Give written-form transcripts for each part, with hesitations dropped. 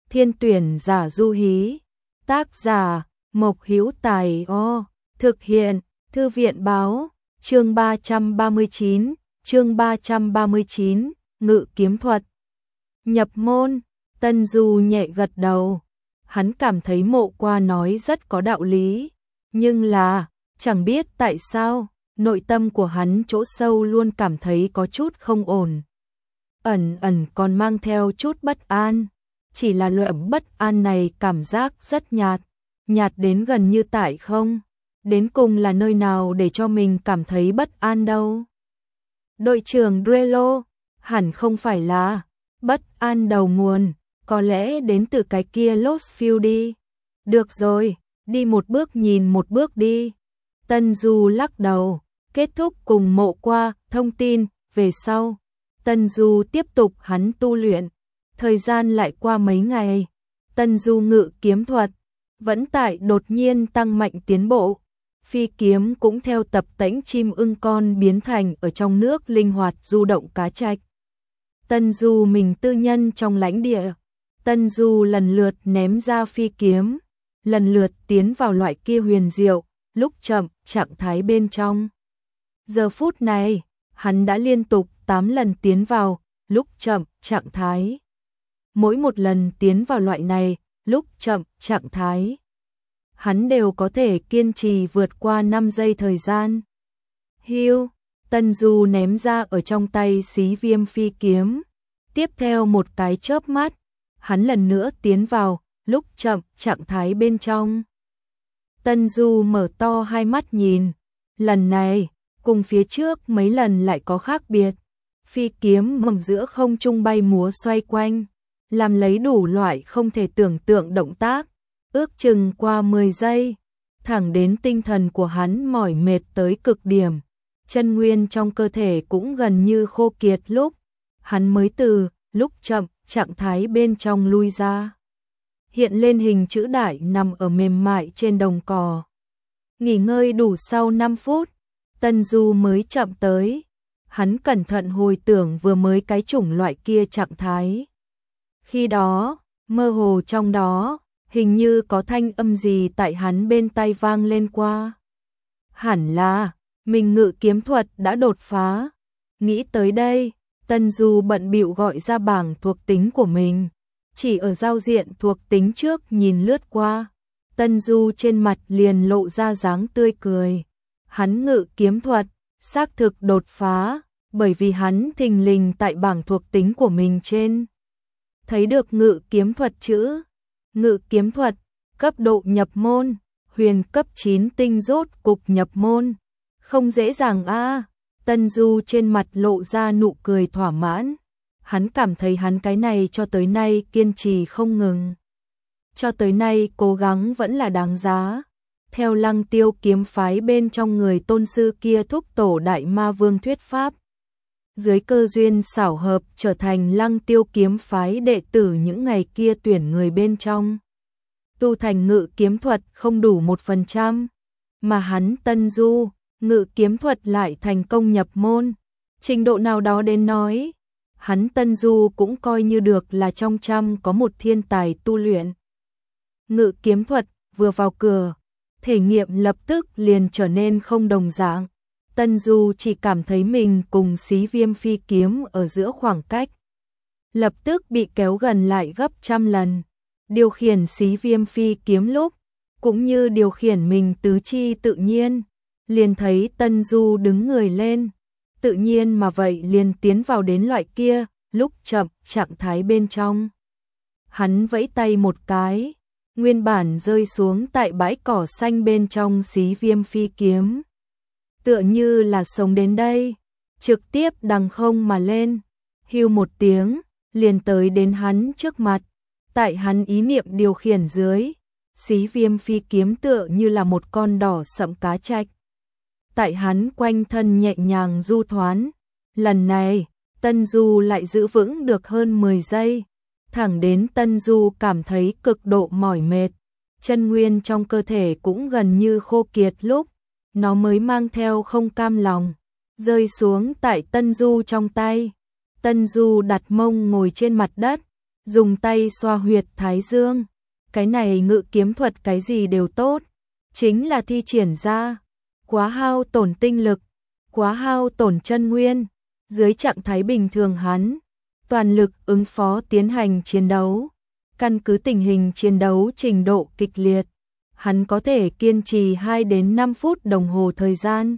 Thiên tuyển giả du hí. Tác giả Mộc Hữu Tài. Thực hiện Thư viện báo. Chương 339, Ngự kiếm thuật. Nhập môn. Tân Du nhẹ gật đầu. Hắn cảm thấy Mộ Qua nói rất có đạo lý, nhưng là, chẳng biết tại sao, nội tâm của hắn chỗ sâu luôn cảm thấy có chút không ổn. Ẩn ẩn còn mang theo chút bất an, chỉ là loại bất an này cảm giác rất nhạt, nhạt đến gần như tại không. Đến cùng là nơi nào để cho mình cảm thấy bất an đâu? Đội trưởng Drello, hẳn không phải là bất an đầu nguồn, có lẽ đến từ cái kia Lost Field đi. Được rồi, đi một bước nhìn một bước đi. Tân Du lắc đầu, kết thúc cùng Mộ Qua thông tin, về sau. Tân Du tiếp tục hắn tu luyện, thời gian lại qua mấy ngày. Tân Du ngự kiếm thuật vẫn tại đột nhiên tăng mạnh tiến bộ. Phi kiếm cũng theo tập tễnh chim ưng con biến thành ở trong nước linh hoạt du động cá trạch. Tân Du mình tư nhân trong lãnh địa. Tân Du lần lượt ném ra phi kiếm, lần lượt tiến vào loại kia huyền diệu, lúc chậm, trạng thái bên trong. Giờ phút này, hắn đã liên tục 8 lần tiến vào, lúc chậm, trạng thái. Mỗi một lần tiến vào loại này, lúc chậm, trạng thái, hắn đều có thể kiên trì vượt qua 5 giây thời gian. Hiu, Tân Du ném ra ở trong tay xí viêm phi kiếm. Tiếp theo một cái chớp mắt, hắn lần nữa tiến vào, lúc chậm, trạng thái bên trong. Tân Du mở to hai mắt nhìn, lần này, cùng phía trước mấy lần lại có khác biệt. Phi kiếm mầm giữa không trung bay múa xoay quanh, làm lấy đủ loại không thể tưởng tượng động tác, ước chừng qua 10 giây, thẳng đến tinh thần của hắn mỏi mệt tới cực điểm, chân nguyên trong cơ thể cũng gần như khô kiệt lúc, hắn mới từ lúc chậm, trạng thái bên trong lui ra. Hiện lên hình chữ đại nằm ở mềm mại trên đồng cỏ. Nghỉ ngơi đủ sau 5 phút, Tân Du mới chậm tới. Hắn cẩn thận hồi tưởng vừa mới cái chủng loại kia trạng thái. Khi đó, mơ hồ trong đó, hình như có thanh âm gì tại hắn bên tai vang lên qua. Hẳn là, mình ngự kiếm thuật đã đột phá. Nghĩ tới đây, Tân Du bận bịu gọi ra bảng thuộc tính của mình. Chỉ ở giao diện thuộc tính trước nhìn lướt qua, Tân Du trên mặt liền lộ ra dáng tươi cười. Hắn ngự kiếm thuật, xác thực đột phá, bởi vì hắn thình lình tại bảng thuộc tính của mình trên. Thấy được ngự kiếm thuật chữ. Ngự kiếm thuật, cấp độ nhập môn, huyền cấp 9 tinh rốt cục nhập môn. Không dễ dàng a. Tân Du trên mặt lộ ra nụ cười thỏa mãn. Hắn cảm thấy hắn cái này cho tới nay kiên trì không ngừng. Cho tới nay cố gắng vẫn là đáng giá. Theo Lăng Tiêu kiếm phái bên trong người tôn sư kia thúc tổ đại ma vương thuyết pháp. Dưới cơ duyên xảo hợp trở thành Lăng Tiêu kiếm phái đệ tử những ngày kia tuyển người bên trong. Tu thành ngự kiếm thuật không đủ 1%, mà hắn Tân Du, ngự kiếm thuật lại thành công nhập môn. Trình độ nào đó đến nói, hắn Tân Du cũng coi như được là trong trăm có một thiên tài tu luyện. Ngự kiếm thuật vừa vào cửa, thể nghiệm lập tức liền trở nên không đồng dạng. Tân Du chỉ cảm thấy mình cùng xí viêm phi kiếm ở giữa khoảng cách, lập tức bị kéo gần lại gấp trăm lần. Điều khiển xí viêm phi kiếm lúc, cũng như điều khiển mình tứ chi tự nhiên, liền thấy Tân Du đứng người lên, tự nhiên mà vậy liền tiến vào đến loại kia, lúc chậm, trạng thái bên trong. Hắn vẫy tay một cái, nguyên bản rơi xuống tại bãi cỏ xanh bên trong xí viêm phi kiếm. Tựa như là sống đến đây, trực tiếp đằng không mà lên, hưu một tiếng, liền tới đến hắn trước mặt. Tại hắn ý niệm điều khiển dưới, xí viêm phi kiếm tựa như là một con đỏ sậm cá trạch. Tại hắn quanh thân nhẹ nhàng du thoán, lần này, Tân Du lại giữ vững được hơn 10 giây, thẳng đến Tân Du cảm thấy cực độ mỏi mệt, chân nguyên trong cơ thể cũng gần như khô kiệt lúc, nó mới mang theo không cam lòng, rơi xuống tại Tân Du trong tay. Tân Du đặt mông ngồi trên mặt đất, dùng tay xoa huyệt thái dương. Cái này ngự kiếm thuật cái gì đều tốt, chính là thi triển ra quá hao tổn tinh lực, quá hao tổn chân nguyên. Dưới trạng thái bình thường hắn toàn lực ứng phó tiến hành chiến đấu. Căn cứ tình hình chiến đấu trình độ kịch liệt, hắn có thể kiên trì 2 đến 5 phút đồng hồ thời gian.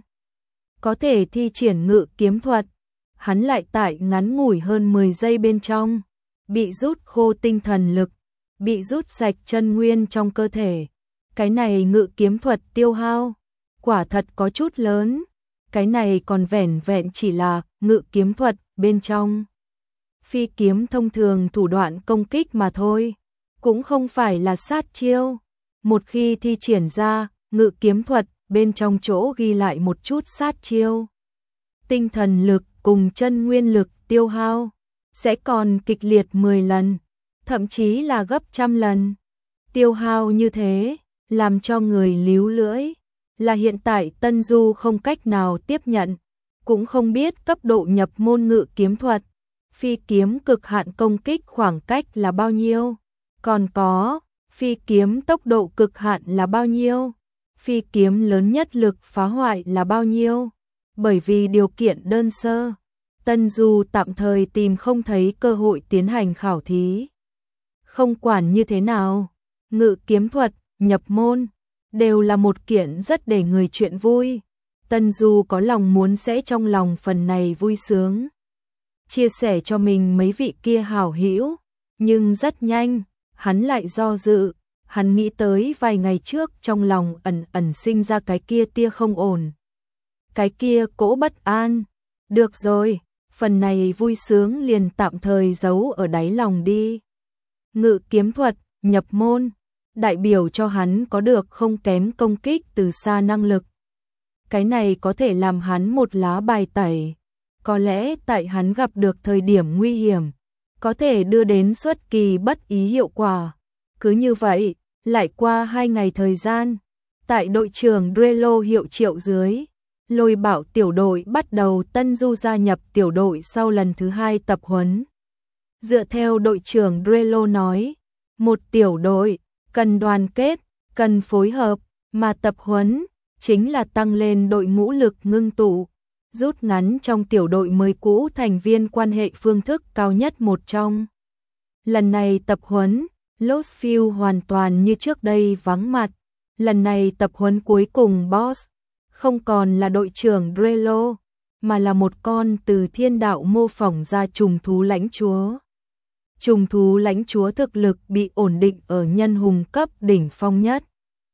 Có thể thi triển ngự kiếm thuật, hắn lại tại ngắn ngủi hơn 10 giây bên trong, bị rút khô tinh thần lực, bị rút sạch chân nguyên trong cơ thể. Cái này ngự kiếm thuật tiêu hao, quả thật có chút lớn. Cái này còn vẻn vẹn chỉ là ngự kiếm thuật bên trong phi kiếm thông thường thủ đoạn công kích mà thôi, cũng không phải là sát chiêu. Một khi thi triển ra ngự kiếm thuật bên trong chỗ ghi lại một chút sát chiêu, tinh thần lực cùng chân nguyên lực tiêu hao sẽ còn kịch liệt 10 lần, thậm chí là gấp trăm lần. Tiêu hao như thế, làm cho người líu lưỡi, là hiện tại Tân Du không cách nào tiếp nhận, cũng không biết cấp độ nhập môn ngự kiếm thuật, phi kiếm cực hạn công kích khoảng cách là bao nhiêu, còn có phi kiếm tốc độ cực hạn là bao nhiêu, phi kiếm lớn nhất lực phá hoại là bao nhiêu. Bởi vì điều kiện đơn sơ, Tân Du tạm thời tìm không thấy cơ hội tiến hành khảo thí. Không quản như thế nào, ngự kiếm thuật, nhập môn, đều là một kiện rất để người chuyện vui. Tân Du có lòng muốn sẽ trong lòng phần này vui sướng, chia sẻ cho mình mấy vị kia hảo hữu, nhưng rất nhanh, hắn lại do dự. Hắn nghĩ tới vài ngày trước trong lòng ẩn ẩn sinh ra cái kia tia không ổn, cái kia cỗ bất an. Được rồi, phần này vui sướng liền tạm thời giấu ở đáy lòng đi. Ngự kiếm thuật, nhập môn, đại biểu cho hắn có được không kém công kích từ xa năng lực. Cái này có thể làm hắn một lá bài tẩy, có lẽ tại hắn gặp được thời điểm nguy hiểm, có thể đưa đến xuất kỳ bất ý hiệu quả. Cứ như vậy, lại qua 2 ngày thời gian, tại đội trưởng Drelo hiệu triệu dưới, Lôi Bảo tiểu đội bắt đầu. Tân Du gia nhập tiểu đội sau lần thứ 2 tập huấn. Dựa theo đội trưởng Drelo nói, một tiểu đội cần đoàn kết, cần phối hợp, mà tập huấn chính là tăng lên đội ngũ lực ngưng tụ, rút ngắn trong tiểu đội mới cũ thành viên quan hệ phương thức cao nhất một trong. Lần này tập huấn, Lostfield hoàn toàn như trước đây vắng mặt. Lần này tập huấn cuối cùng boss không còn là đội trưởng Drelo, mà là một con từ thiên đạo mô phỏng ra trùng thú lãnh chúa. Trùng thú lãnh chúa thực lực bị ổn định ở nhân hùng cấp đỉnh phong nhất,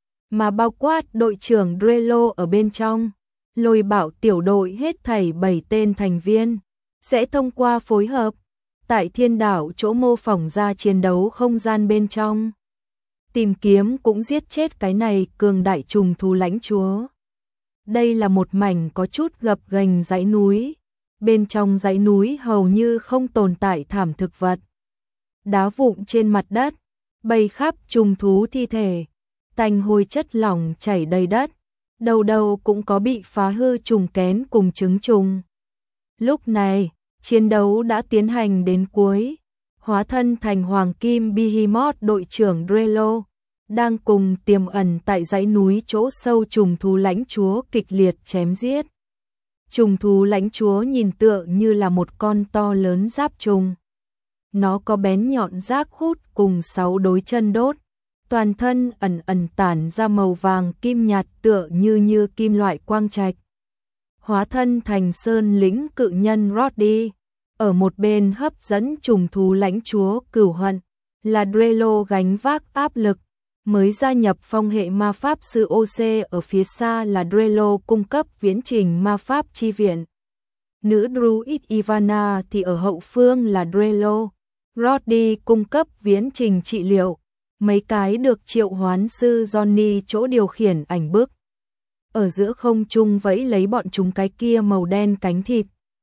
mà bao quát đội trưởng Drelo ở bên trong. Lôi Bảo tiểu đội hết thảy 7 tên thành viên sẽ thông qua phối hợp tại thiên đảo chỗ mô phỏng ra chiến đấu không gian bên trong, tìm kiếm cũng giết chết cái này cường đại trùng thú lãnh chúa. Đây là một mảnh có chút gập ghềnh dãy núi, bên trong dãy núi hầu như không tồn tại thảm thực vật. Đá vụn trên mặt đất, bầy khắp trùng thú thi thể, tanh hôi chất lỏng chảy đầy đất, đầu đầu cũng có bị phá hư trùng kén cùng trứng trùng. Lúc này, chiến đấu đã tiến hành đến cuối, hóa thân thành hoàng kim Behemoth đội trưởng Drelo đang cùng tiềm ẩn tại dãy núi chỗ sâu trùng thú lãnh chúa kịch liệt chém giết. Trùng thú lãnh chúa nhìn tựa như là một con to lớn giáp trùng. Nó có bén nhọn rác hút cùng 6 đôi chân đốt, toàn thân ẩn ẩn tản ra màu vàng kim nhạt tựa như kim loại quang trạch. Hóa thân thành sơn lĩnh cự nhân Roddy, ở một bên hấp dẫn trùng thú lãnh chúa cửu hận, là Drelo gánh vác áp lực. Mới gia nhập phong hệ ma pháp sư OC ở phía xa là Drelo cung cấp viễn trình ma pháp chi viện. Nữ druid Ivana thì ở hậu phương là Drelo, Roddy cung cấp viễn trình trị liệu. Mấy cái được triệu hoán sư Johnny chỗ điều khiển ảnh bức. Ở giữa không trung vẫy lấy bọn chúng cái kia màu đen cánh thịt.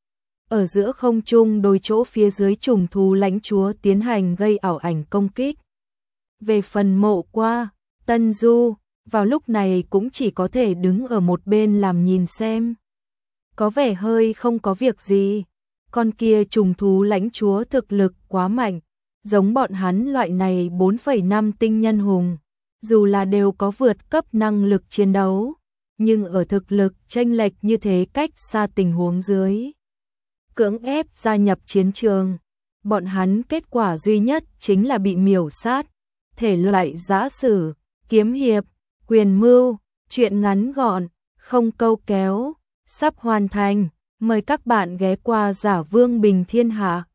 Ở giữa không trung đôi chỗ phía dưới trùng thú lãnh chúa tiến hành gây ảo ảnh công kích. Về phần Mộ Qua, Tân Du, vào lúc này cũng chỉ có thể đứng ở một bên làm nhìn xem. Có vẻ hơi không có việc gì, con kia trùng thú lãnh chúa thực lực quá mạnh, giống bọn hắn loại này 4,5 tinh nhân hùng, dù là đều có vượt cấp năng lực chiến đấu, nhưng ở thực lực chênh lệch như thế cách xa tình huống dưới. Cưỡng ép gia nhập chiến trường, bọn hắn kết quả duy nhất chính là bị miểu sát, thể loại giã sử, kiếm hiệp, quyền mưu, truyện ngắn gọn, không câu kéo, sắp hoàn thành, mời các bạn ghé qua Giả Vương Bình Thiên Hạ.